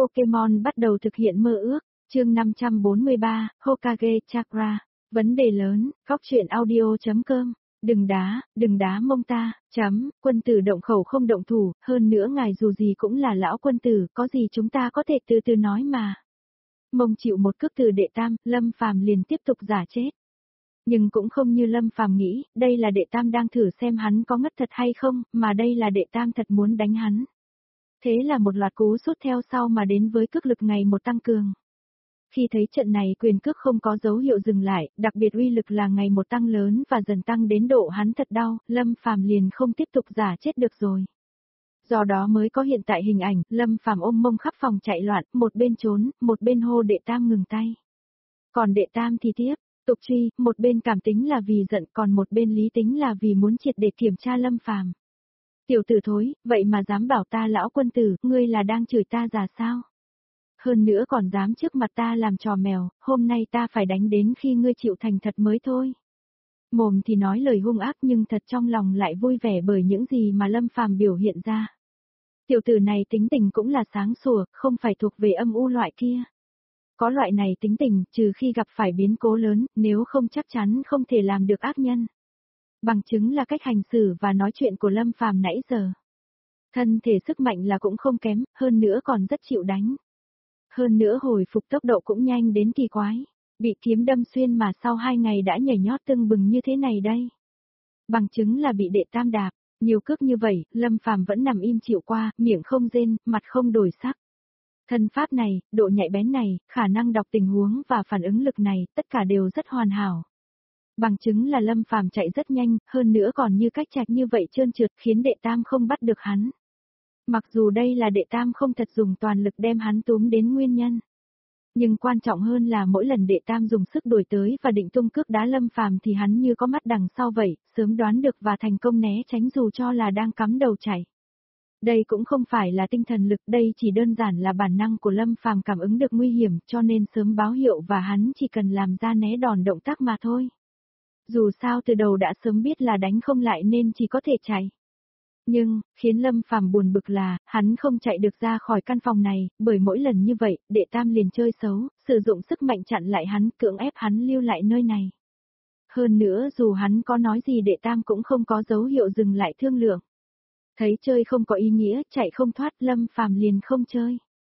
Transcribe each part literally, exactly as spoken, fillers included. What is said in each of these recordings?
Pokemon bắt đầu thực hiện mơ ước, chương năm trăm bốn mươi ba, Hokage Chakra. Vấn đề lớn, góc truyện audio chấm com. Đừng đá, đừng đá mông ta, chấm, quân tử động khẩu không động thủ, hơn nữa ngài dù gì cũng là lão quân tử, có gì chúng ta có thể từ từ nói mà. Mông chịu một cước từ đệ tam, Lâm Phàm liền tiếp tục giả chết. Nhưng cũng không như Lâm Phàm nghĩ, đây là đệ tam đang thử xem hắn có ngất thật hay không, mà đây là đệ tam thật muốn đánh hắn. Thế là một loạt cú sút theo sau mà đến với cước lực ngày một tăng cường. Khi thấy trận này quyền cước không có dấu hiệu dừng lại, đặc biệt uy lực là ngày một tăng lớn và dần tăng đến độ hắn thật đau, Lâm Phàm liền không tiếp tục giả chết được rồi. Do đó mới có hiện tại hình ảnh, Lâm Phàm ôm mông khắp phòng chạy loạn, một bên trốn, một bên hô đệ tam ngừng tay. Còn đệ tam thì tiếp, tục truy, một bên cảm tính là vì giận, còn một bên lý tính là vì muốn triệt để kiểm tra Lâm Phàm. Tiểu tử thối, vậy mà dám bảo ta lão quân tử, ngươi là đang chửi ta già sao? Hơn nữa còn dám trước mặt ta làm trò mèo, hôm nay ta phải đánh đến khi ngươi chịu thành thật mới thôi. Mồm thì nói lời hung ác nhưng thật trong lòng lại vui vẻ bởi những gì mà Lâm Phàm biểu hiện ra. Tiểu tử này tính tình cũng là sáng sủa, không phải thuộc về âm u loại kia. Có loại này tính tình, trừ khi gặp phải biến cố lớn, nếu không chắc chắn không thể làm được ác nhân. Bằng chứng là cách hành xử và nói chuyện của Lâm Phàm nãy giờ. Thân thể sức mạnh là cũng không kém, hơn nữa còn rất chịu đánh. Hơn nữa hồi phục tốc độ cũng nhanh đến kỳ quái. Bị kiếm đâm xuyên mà sau hai ngày đã nhảy nhót tưng bừng như thế này đây. Bằng chứng là bị đệ tam đạp, nhiều cước như vậy, Lâm Phàm vẫn nằm im chịu qua, miệng không rên, mặt không đổi sắc. Thân pháp này, độ nhạy bén này, khả năng đọc tình huống và phản ứng lực này, tất cả đều rất hoàn hảo. Bằng chứng là Lâm Phàm chạy rất nhanh, hơn nữa còn như cách chạy như vậy trơn trượt khiến đệ tam không bắt được hắn. Mặc dù đây là đệ tam không thật dùng toàn lực đem hắn túm đến nguyên nhân. Nhưng quan trọng hơn là mỗi lần đệ tam dùng sức đuổi tới và định tung cước đá Lâm Phàm thì hắn như có mắt đằng sau vậy, sớm đoán được và thành công né tránh dù cho là đang cắm đầu chạy. Đây cũng không phải là tinh thần lực, đây chỉ đơn giản là bản năng của Lâm Phàm cảm ứng được nguy hiểm cho nên sớm báo hiệu và hắn chỉ cần làm ra né đòn động tác mà thôi. Dù sao từ đầu đã sớm biết là đánh không lại nên chỉ có thể chạy. Nhưng, khiến Lâm Phàm buồn bực là, hắn không chạy được ra khỏi căn phòng này, bởi mỗi lần như vậy, đệ tam liền chơi xấu, sử dụng sức mạnh chặn lại hắn, cưỡng ép hắn lưu lại nơi này. Hơn nữa dù hắn có nói gì đệ tam cũng không có dấu hiệu dừng lại thương lượng. Thấy chơi không có ý nghĩa, chạy không thoát, Lâm Phàm liền không chơi.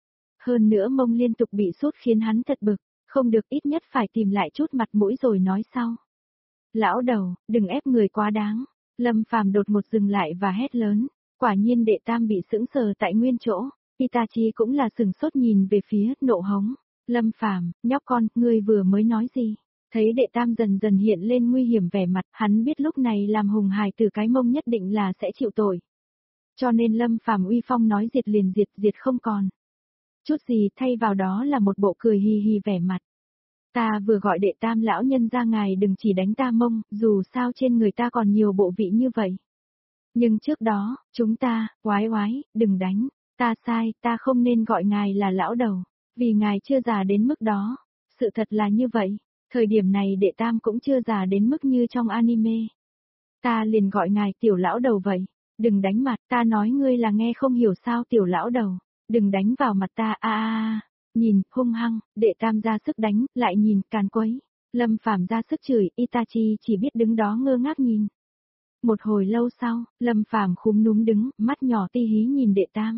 Hơn nữa mông liên tục bị sút khiến hắn thật bực, không được ít nhất phải tìm lại chút mặt mũi rồi nói sau. Lão đầu, đừng ép người quá đáng. Lâm Phàm đột ngột dừng lại và hét lớn, quả nhiên đệ tam bị sững sờ tại nguyên chỗ, Itachi cũng là sừng sốt nhìn về phía, nộ hống, Lâm Phàm, nhóc con, ngươi vừa mới nói gì? Thấy đệ tam dần dần hiện lên nguy hiểm vẻ mặt, hắn biết lúc này làm hùng hài từ cái mông nhất định là sẽ chịu tội. Cho nên Lâm Phàm uy phong nói diệt liền diệt, diệt không còn. Chút gì thay vào đó là một bộ cười hì hì vẻ mặt. Ta vừa gọi đệ tam lão nhân ra ngài đừng chỉ đánh ta mông, dù sao trên người ta còn nhiều bộ vị như vậy. Nhưng trước đó, chúng ta, oái oái, đừng đánh, ta sai, ta không nên gọi ngài là lão đầu, vì ngài chưa già đến mức đó. Sự thật là như vậy, thời điểm này đệ tam cũng chưa già đến mức như trong anime. Ta liền gọi ngài tiểu lão đầu vậy, đừng đánh mặt, ta nói ngươi là nghe không hiểu sao tiểu lão đầu, đừng đánh vào mặt ta a a. Nhìn, hung hăng, đệ tam ra sức đánh, lại nhìn, càn quấy. Lâm Phàm ra sức chửi, Itachi chỉ biết đứng đó ngơ ngác nhìn. Một hồi lâu sau, Lâm Phàm khúm núm đứng, mắt nhỏ ti hí nhìn đệ tam.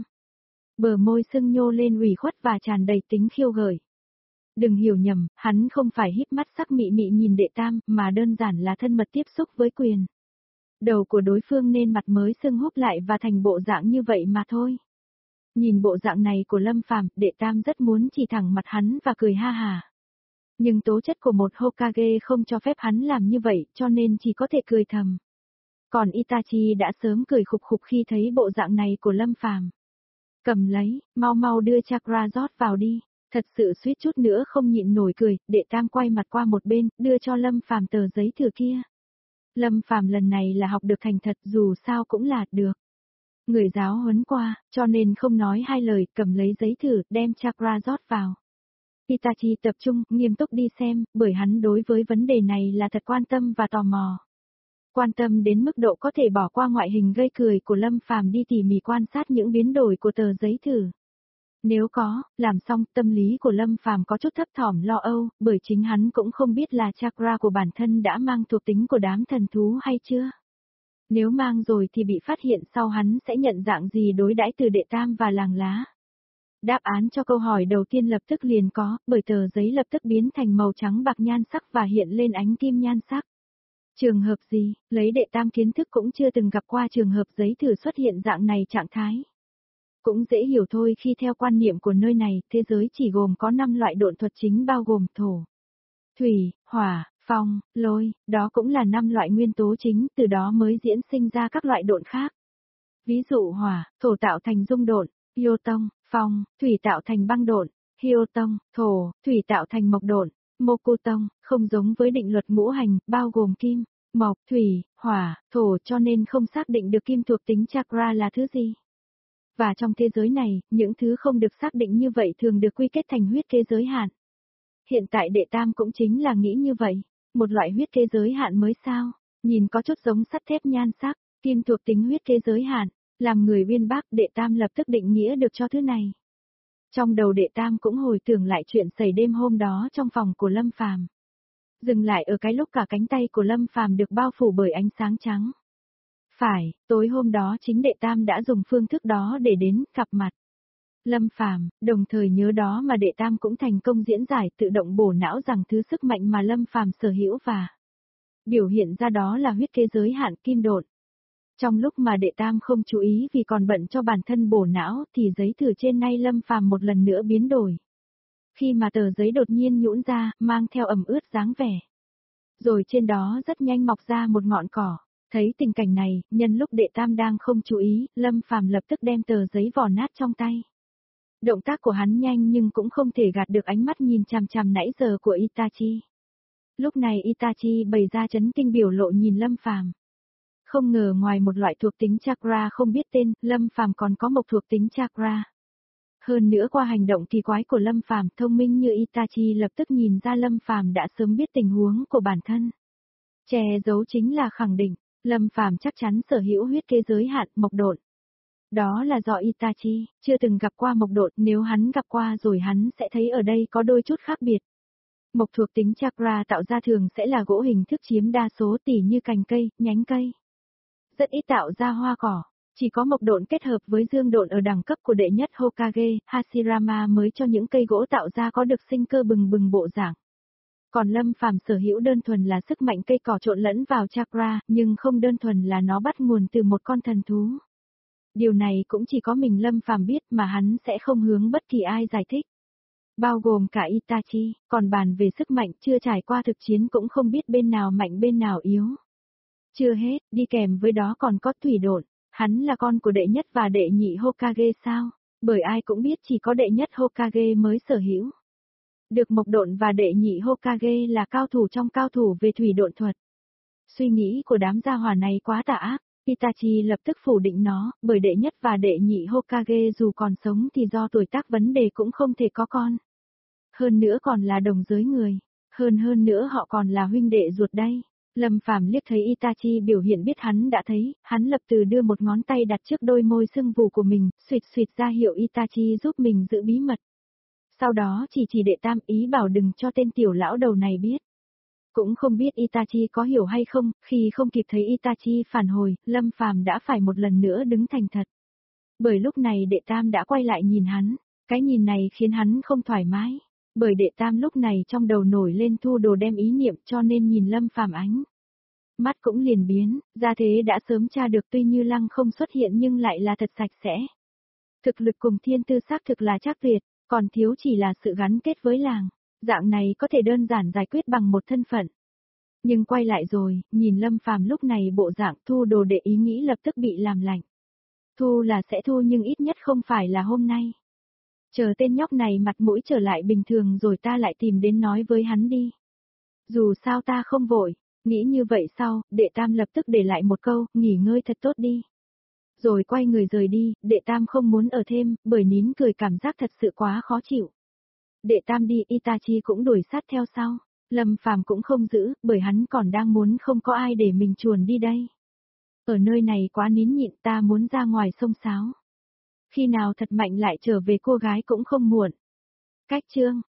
Bờ môi sưng nhô lên ủy khuất và tràn đầy tính khiêu gợi. Đừng hiểu nhầm, hắn không phải híp mắt sắc mị mị nhìn đệ tam, mà đơn giản là thân mật tiếp xúc với quyền. Đầu của đối phương nên mặt mới sưng húp lại và thành bộ dạng như vậy mà thôi. Nhìn bộ dạng này của Lâm Phàm, đệ tam rất muốn chỉ thẳng mặt hắn và cười ha hà. Nhưng tố chất của một Hokage không cho phép hắn làm như vậy, cho nên chỉ có thể cười thầm. Còn Itachi đã sớm cười khục khục khi thấy bộ dạng này của Lâm Phàm. Cầm lấy, mau mau đưa chakra rót vào đi. Thật sự suýt chút nữa không nhịn nổi cười, đệ tam quay mặt qua một bên, đưa cho Lâm Phàm tờ giấy thừa kia. Lâm Phàm lần này là học được thành thật, dù sao cũng là được. Người giáo huấn qua, cho nên không nói hai lời, cầm lấy giấy thử, đem chakra rót vào. Itachi tập trung, nghiêm túc đi xem, bởi hắn đối với vấn đề này là thật quan tâm và tò mò. Quan tâm đến mức độ có thể bỏ qua ngoại hình gây cười của Lâm Phàm đi tỉ mỉ quan sát những biến đổi của tờ giấy thử. Nếu có, làm xong, tâm lý của Lâm Phàm có chút thấp thỏm lo âu, bởi chính hắn cũng không biết là chakra của bản thân đã mang thuộc tính của đám thần thú hay chưa. Nếu mang rồi thì bị phát hiện sau hắn sẽ nhận dạng gì đối đãi từ đệ tam và làng lá. Đáp án cho câu hỏi đầu tiên lập tức liền có, bởi tờ giấy lập tức biến thành màu trắng bạc nhan sắc và hiện lên ánh kim nhan sắc. Trường hợp gì, lấy đệ tam kiến thức cũng chưa từng gặp qua trường hợp giấy thử xuất hiện dạng này trạng thái. Cũng dễ hiểu thôi, khi theo quan niệm của nơi này, thế giới chỉ gồm có năm loại độn thuật chính bao gồm thổ, thủy, hỏa, phong, lôi, đó cũng là năm loại nguyên tố chính, từ đó mới diễn sinh ra các loại độn khác. Ví dụ hỏa, thổ tạo thành dung độn, Hyotong, phong, thủy tạo thành băng độn, Hyotong, thổ, thủy tạo thành mộc độn, Mokutong, không giống với định luật ngũ hành, bao gồm kim, mộc, thủy, hỏa, thổ, cho nên không xác định được kim thuộc tính chakra là thứ gì. Và trong thế giới này, những thứ không được xác định như vậy thường được quy kết thành huyết kế giới hạn. Hiện tại đệ tam cũng chính là nghĩ như vậy, một loại huyết kế giới hạn mới sao, nhìn có chút giống sắt thép nhan sắc, kim thuộc tính huyết kế giới hạn, làm người uyên bác, đệ tam lập tức định nghĩa được cho thứ này. Trong đầu đệ tam cũng hồi tưởng lại chuyện xảy đêm hôm đó trong phòng của Lâm Phàm. Dừng lại ở cái lúc cả cánh tay của Lâm Phàm được bao phủ bởi ánh sáng trắng. Phải, tối hôm đó chính đệ tam đã dùng phương thức đó để đến gặp mặt Lâm Phàm, đồng thời nhớ đó mà đệ tam cũng thành công diễn giải tự động bổ não rằng thứ sức mạnh mà Lâm Phàm sở hữu và biểu hiện ra đó là huyết kế giới hạn kim độn. Trong lúc mà đệ tam không chú ý vì còn bận cho bản thân bổ não thì giấy thử trên nay Lâm Phàm một lần nữa biến đổi. Khi mà tờ giấy đột nhiên nhũn ra, mang theo ẩm ướt dáng vẻ. Rồi trên đó rất nhanh mọc ra một ngọn cỏ. Thấy tình cảnh này, nhân lúc đệ tam đang không chú ý, Lâm Phàm lập tức đem tờ giấy vò nát trong tay. Động tác của hắn nhanh nhưng cũng không thể gạt được ánh mắt nhìn chằm chằm nãy giờ của Itachi. Lúc này Itachi bày ra chấn kinh biểu lộ nhìn Lâm Phàm. Không ngờ ngoài một loại thuộc tính chakra không biết tên, Lâm Phàm còn có một thuộc tính chakra. Hơn nữa qua hành động kỳ quái của Lâm Phàm, thông minh như Itachi lập tức nhìn ra Lâm Phàm đã sớm biết tình huống của bản thân. Che giấu chính là khẳng định, Lâm Phàm chắc chắn sở hữu huyết kế giới hạn mộc độn. Đó là do Itachi chưa từng gặp qua mộc độn, nếu hắn gặp qua rồi hắn sẽ thấy ở đây có đôi chút khác biệt. Mộc thuộc tính chakra tạo ra thường sẽ là gỗ hình thức chiếm đa số, tỉ như cành cây, nhánh cây. Rất ít tạo ra hoa cỏ, chỉ có mộc độn kết hợp với dương độn ở đẳng cấp của đệ nhất Hokage, Hashirama mới cho những cây gỗ tạo ra có được sinh cơ bừng bừng bộ dạng. Còn Lâm Phàm sở hữu đơn thuần là sức mạnh cây cỏ trộn lẫn vào chakra, nhưng không đơn thuần là nó bắt nguồn từ một con thần thú. Điều này cũng chỉ có mình Lâm Phàm biết mà hắn sẽ không hướng bất kỳ ai giải thích. Bao gồm cả Itachi, còn bàn về sức mạnh chưa trải qua thực chiến cũng không biết bên nào mạnh bên nào yếu. Chưa hết, đi kèm với đó còn có thủy độn, hắn là con của đệ nhất và đệ nhị Hokage sao? Bởi ai cũng biết chỉ có đệ nhất Hokage mới sở hữu. Được mộc độn và đệ nhị Hokage là cao thủ trong cao thủ về thủy độn thuật. Suy nghĩ của đám gia hỏa này quá tà ác, Itachi lập tức phủ định nó, bởi đệ nhất và đệ nhị Hokage dù còn sống thì do tuổi tác vấn đề cũng không thể có con. Hơn nữa còn là đồng giới người, hơn hơn nữa họ còn là huynh đệ ruột đây. Lâm Phàm liếc thấy Itachi biểu hiện biết hắn đã thấy, hắn lập tức đưa một ngón tay đặt trước đôi môi sưng vù của mình, suýt suýt ra hiệu Itachi giúp mình giữ bí mật. Sau đó chỉ chỉ đệ tam, ý bảo đừng cho tên tiểu lão đầu này biết. Cũng không biết Itachi có hiểu hay không, khi không kịp thấy Itachi phản hồi, Lâm Phàm đã phải một lần nữa đứng thành thật. Bởi lúc này đệ tam đã quay lại nhìn hắn, cái nhìn này khiến hắn không thoải mái. Bởi đệ tam lúc này trong đầu nổi lên thu đồ đem ý niệm cho nên nhìn Lâm Phàm ánh. Mắt cũng liền biến, ra thế đã sớm tra được tuy Như Lăng không xuất hiện nhưng lại là thật sạch sẽ. Thực lực cùng thiên tư xác thực là chắc tuyệt, còn thiếu chỉ là sự gắn kết với làng. Dạng này có thể đơn giản giải quyết bằng một thân phận. Nhưng quay lại rồi, nhìn Lâm Phàm lúc này bộ dạng thu đồ để ý nghĩ lập tức bị làm lạnh. Thu là sẽ thu nhưng ít nhất không phải là hôm nay. Chờ tên nhóc này mặt mũi trở lại bình thường rồi ta lại tìm đến nói với hắn đi. Dù sao ta không vội, nghĩ như vậy sau, đệ tam lập tức để lại một câu, nghỉ ngơi thật tốt đi. Rồi quay người rời đi, đệ tam không muốn ở thêm, bởi nín cười cảm giác thật sự quá khó chịu. Đệ tam đi, Itachi cũng đuổi sát theo sau. Lâm Phàm cũng không giữ, bởi hắn còn đang muốn không có ai để mình chuồn đi đây. Ở nơi này quá nín nhịn, ta muốn ra ngoài sông sáo. Khi nào thật mạnh lại trở về cô gái cũng không muộn. Cách chương